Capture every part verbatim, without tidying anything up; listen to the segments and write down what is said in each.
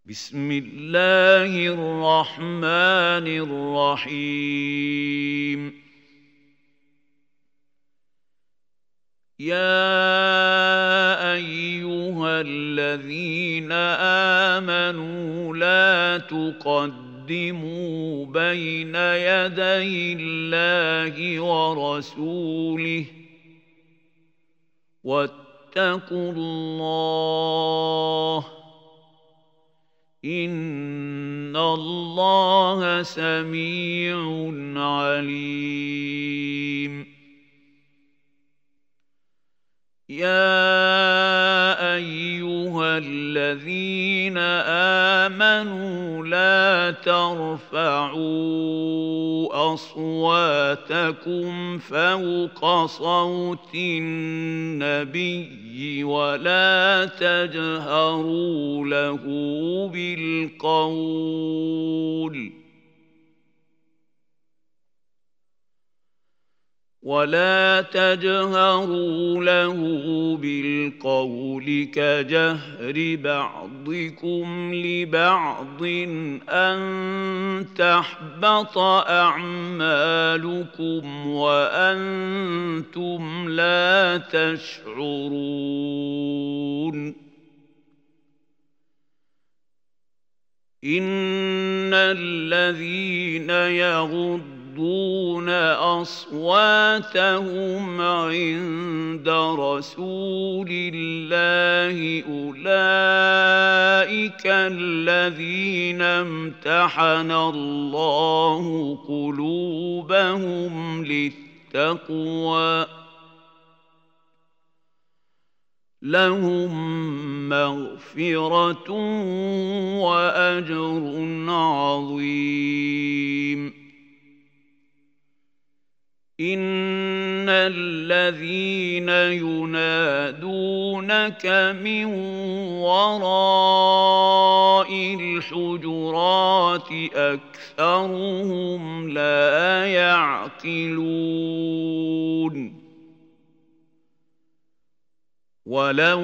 بسم الله الرحمن الرحيم يا أيها الذين آمنوا لا تقدموا بين يدي الله ورسوله واتقوا الله إن الله سميع عليم يا أيها الذين آمنوا لا ترفعوا أصواتكم فوق صوت النبي ولا تجهروا له بالقول ولا تجهروا له بالقول كجهر بعضكم لبعض أن تحبط أعمالكم وأنتم لا تشعرون إن الذين يغضون يغضون أصواتهم عند رسول الله أولئك الذين امتحن الله قلوبهم للتقوى لهم مغفرة وأجر عظيم إن الذين ينادونك من وراء الحجرات أكثرهم لا يعقلون ولو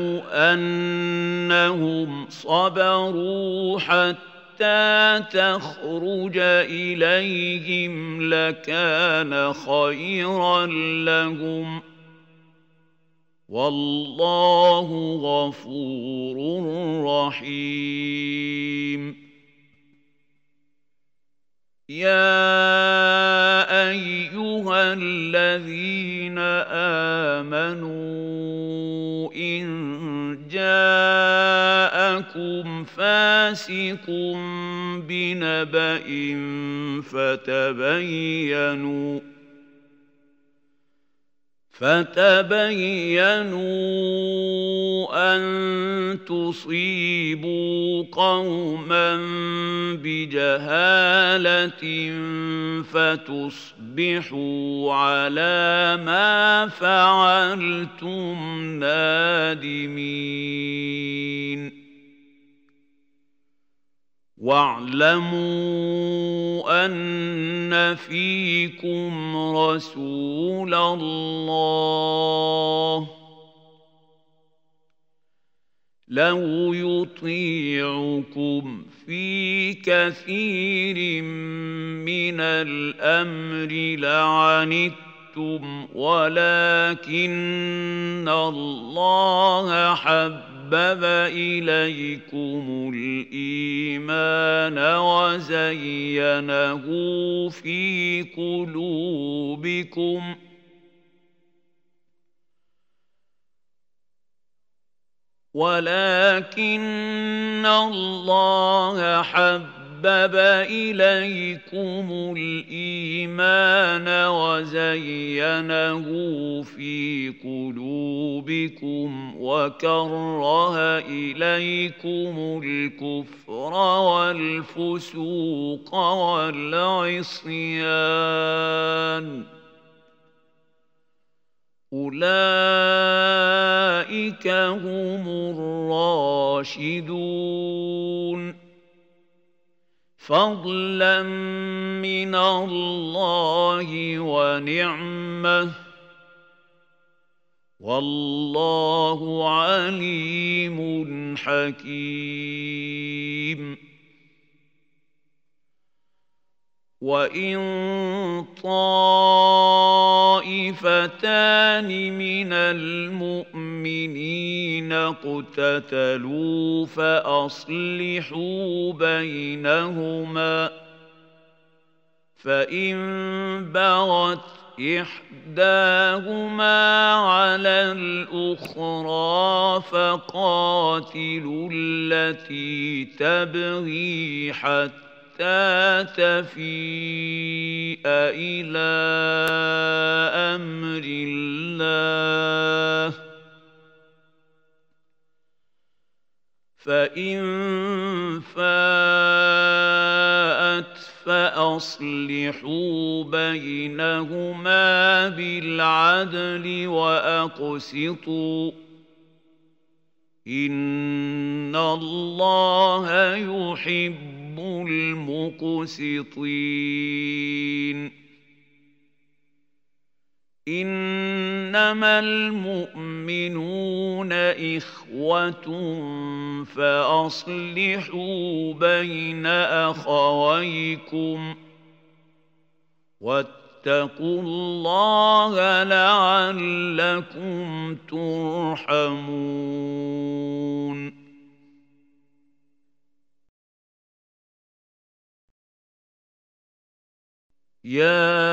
أنهم صبروا حتى حتى تخرج إليهم لكان خيرا لهم والله غفور رحيم يا أيها الذين آمنوا إن جاءكم فاسق بنبأ فتبينوا فتبينوا أن تصيبوا قوما بجهالة فتصبحوا على ما فعلتم نادمين واعلموا أن فيكم رسول الله لو يطيعكم في كثير من الأمر لعنتم ولكن الله حبب حبب إليكم الإيمان وزينه في قلوبكم ولكن الله حبب حبب إليكم الإيمان وزينه في قلوبكم وكره إليكم الكفر والفسوق والعصيان أولئك هم الراشدون فضلا من الله ونعمه والله عليم حكيم وإن طائفتان من المؤمنين اقتتلوا فأصلحوا بينهما فإن بغت إحداهما على الأخرى فقاتلوا التي تبغي حتى تفيء إلى أمر الله فإن فاءت فأصلحوا بينهما بالعدل وأقسطوا إن الله يحب المقسطين إنما المؤمنون إخوة فأصلحوا بين أخويكم واتقوا الله لعلكم ترحمون. يا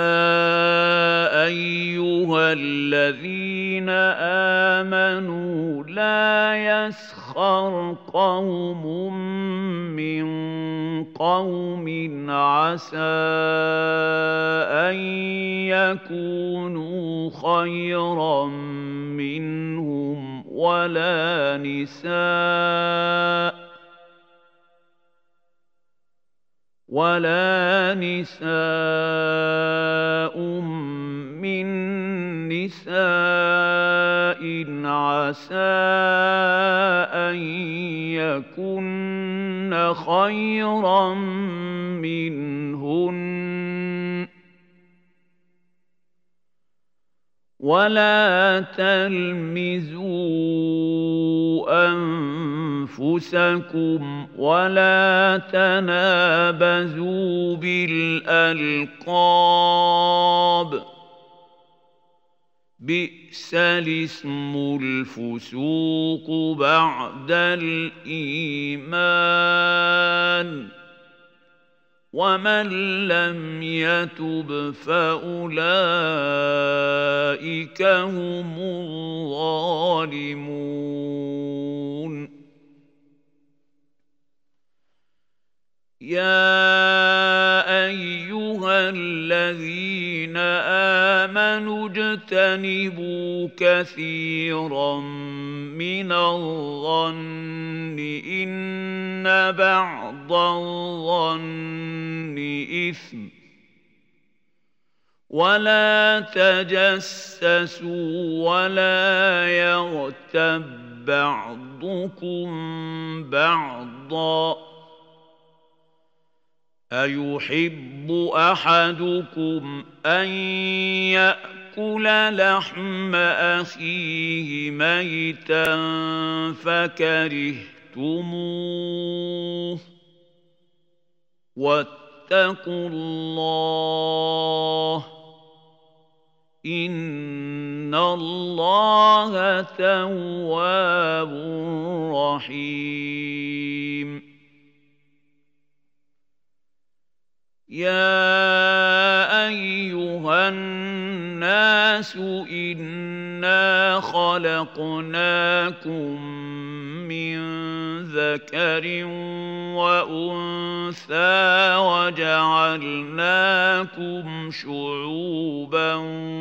أيها الذين آمنوا لا يسخر قوم من قوم عسى أن يكونوا خيرا منهم ولا نساء ولا نساء من نساء عسى أن يكن خيرا منهن ولا تلمزوا أنفسكم ولا تنابزوا بالألقاب بئس الاسم الفسوق بعد الإيمان ومن لم يتب فأولئك هم الظالمون. يا أيها الذين آمنوا اجتنبوا كثيرا من الظن إن بعض الظن إثم ولا تجسسوا ولا يغتب بعضكم بعضا أيحب أحدكم أن يأكل لحم أخيه ميتا فكرهتموه واتقوا الله إن الله تواب رحيم. يا أيها الناس إنا خلقناكم من ذكر وأنثى وجعلناكم شعوبا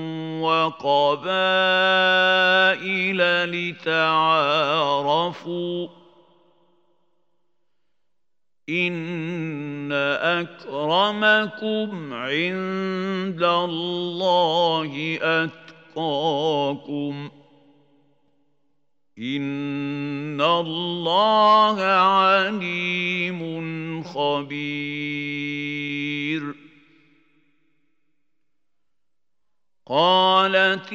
وقبائل لتعارفوا إن أكرمكم عند الله أتقاكم إن الله عليم خبير. قالت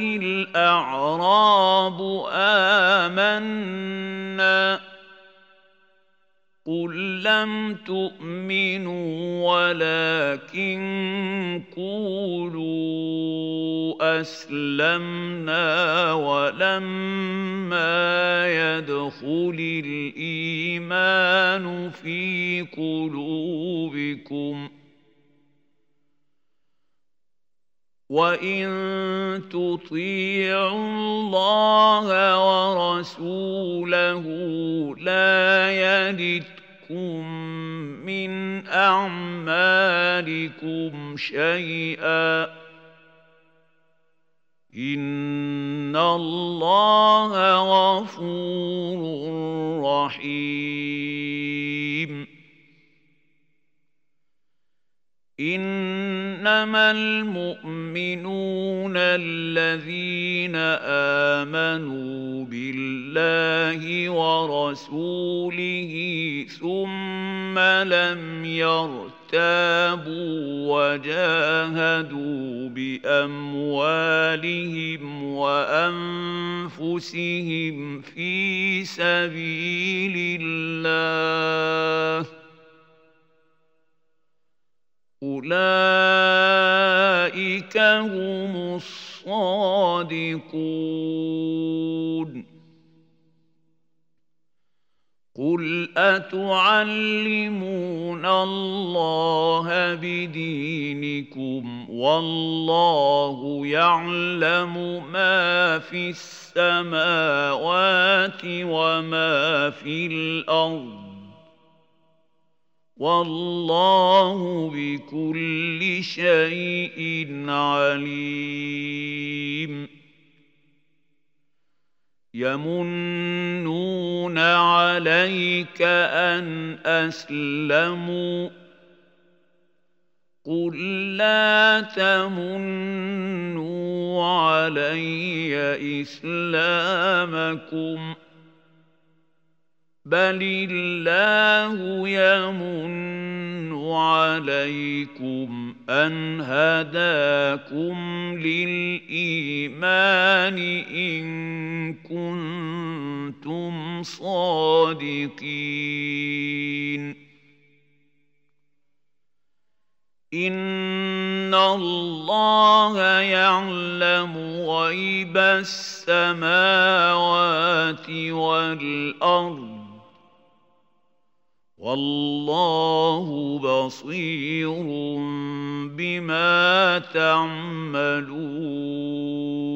الأعراب آمنا قل لم تؤمنوا ولكن قولوا أسلمنا ولما يدخل الإيمان في قلوبكم وإن تطيعوا الله ورسوله لا يلدكم من أعمالكم شيئا إن الله غفور رحيم إنما المؤمنون الذين آمنوا بالله ورسوله ثم لم يرتابوا وجاهدوا بأموالهم وأنفسهم في سبيل الله أولئك هم الصادقون قل أتعلمون الله بدينكم والله يعلم ما في السماوات وما في الأرض والله بكل شيء عليم يمنون عليك أن أسلموا قل لا تمنوا علي إسلامكم بل الله يمن عليكم أن هداكم للإيمان إن كنتم صادقين إن الله يعلم غيب السماوات والأرض والله بصير بما تعملون